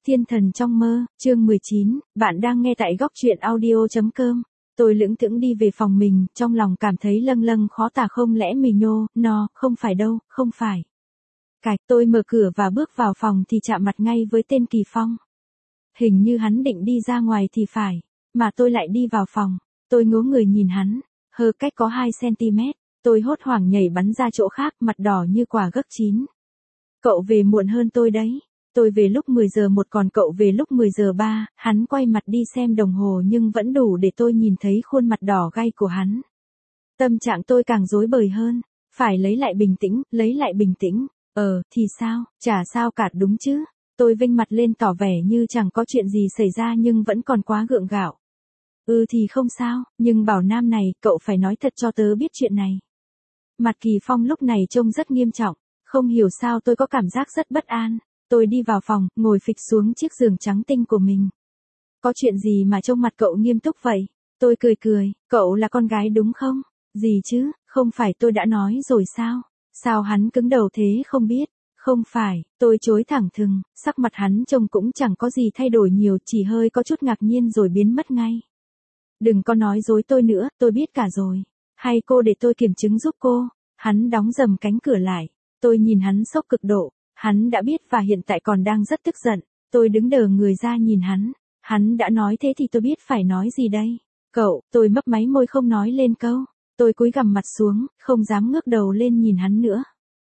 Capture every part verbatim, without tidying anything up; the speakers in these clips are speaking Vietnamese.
Thiên thần trong mơ, chương mười chín, bạn đang nghe tại góc truyện audio chấm com. Tôi lững thững đi về phòng mình, trong lòng cảm thấy lâng lâng khó tả, không lẽ mì nhô, no, không phải đâu, không phải. Cạch, tôi mở cửa và bước vào phòng thì chạm mặt ngay với tên Kỳ Phong. Hình như hắn định đi ra ngoài thì phải, mà tôi lại đi vào phòng. Tôi ngó người nhìn hắn, hơ cách có hai xăng-ti-mét, tôi hốt hoảng nhảy bắn ra chỗ khác, mặt đỏ như quả gấc chín. Cậu về muộn hơn tôi đấy. Tôi về lúc mười giờ một còn cậu về lúc mười giờ ba, hắn quay mặt đi xem đồng hồ nhưng vẫn đủ để tôi nhìn thấy khuôn mặt đỏ gay của hắn. Tâm trạng tôi càng rối bời hơn, phải lấy lại bình tĩnh, lấy lại bình tĩnh, ờ, thì sao, chả sao cả đúng chứ. Tôi vênh mặt lên tỏ vẻ như chẳng có chuyện gì xảy ra nhưng vẫn còn quá gượng gạo. Ừ thì không sao, nhưng bảo Nam này, cậu phải nói thật cho tớ biết chuyện này. Mặt Kỳ Phong lúc này trông rất nghiêm trọng, không hiểu sao tôi có cảm giác rất bất an. Tôi đi vào phòng, ngồi phịch xuống chiếc giường trắng tinh của mình. Có chuyện gì mà trông mặt cậu nghiêm túc vậy? Tôi cười cười, cậu là con gái đúng không? Gì chứ, không phải tôi đã nói rồi sao? Sao hắn cứng đầu thế không biết? Không phải, tôi chối thẳng thừng, sắc mặt hắn trông cũng chẳng có gì thay đổi nhiều, chỉ hơi có chút ngạc nhiên rồi biến mất ngay. Đừng có nói dối tôi nữa, tôi biết cả rồi. Hay cô để tôi kiểm chứng giúp cô? Hắn đóng dầm cánh cửa lại. Tôi nhìn hắn sốc cực độ. Hắn đã biết và hiện tại còn đang rất tức giận. Tôi đứng đờ người ra nhìn hắn. Hắn đã nói thế thì tôi biết phải nói gì đây. Cậu, tôi mấp máy môi không nói lên câu. Tôi cúi gằm mặt xuống, không dám ngước đầu lên nhìn hắn nữa.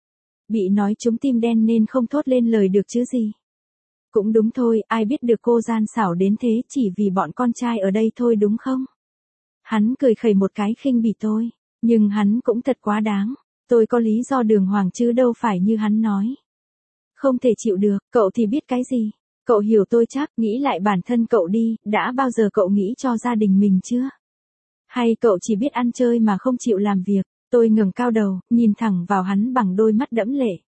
Bị nói trúng tim đen nên không thốt lên lời được chứ gì. Cũng đúng thôi, ai biết được cô gian xảo đến thế chỉ vì bọn con trai ở đây thôi đúng không? Hắn cười khẩy một cái khinh bỉ tôi. Nhưng hắn cũng thật quá đáng. Tôi có lý do đường hoàng chứ đâu phải như hắn nói. Không thể chịu được, cậu thì biết cái gì? Cậu hiểu tôi chắc, nghĩ lại bản thân cậu đi, đã bao giờ cậu nghĩ cho gia đình mình chưa? Hay cậu chỉ biết ăn chơi mà không chịu làm việc? Tôi ngẩng cao đầu, nhìn thẳng vào hắn bằng đôi mắt đẫm lệ.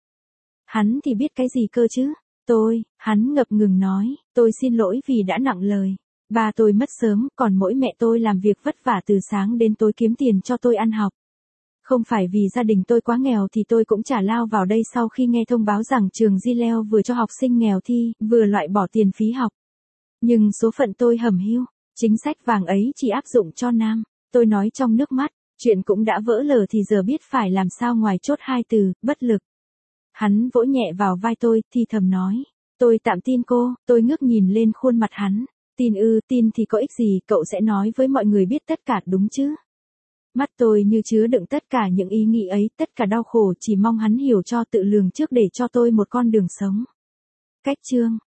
Hắn thì biết cái gì cơ chứ? Tôi, hắn ngập ngừng nói, tôi xin lỗi vì đã nặng lời. Ba tôi mất sớm, còn mỗi mẹ tôi làm việc vất vả từ sáng đến tối kiếm tiền cho tôi ăn học. Không phải vì gia đình tôi quá nghèo thì tôi cũng chả lao vào đây sau khi nghe thông báo rằng trường Gileo vừa cho học sinh nghèo thi, vừa loại bỏ tiền phí học. Nhưng số phận tôi hẩm hiu, chính sách vàng ấy chỉ áp dụng cho nam. Tôi nói trong nước mắt, chuyện cũng đã vỡ lở thì giờ biết phải làm sao ngoài chốt hai từ, bất lực. Hắn vỗ nhẹ vào vai tôi, thì thầm nói, tôi tạm tin cô. Tôi ngước nhìn lên khuôn mặt hắn, tin ư, tin thì có ích gì, cậu sẽ nói với mọi người biết tất cả đúng chứ? Mắt tôi như chứa đựng tất cả những ý nghĩ ấy, tất cả đau khổ, chỉ mong hắn hiểu cho, tự lường trước để cho tôi một con đường sống. Cách chương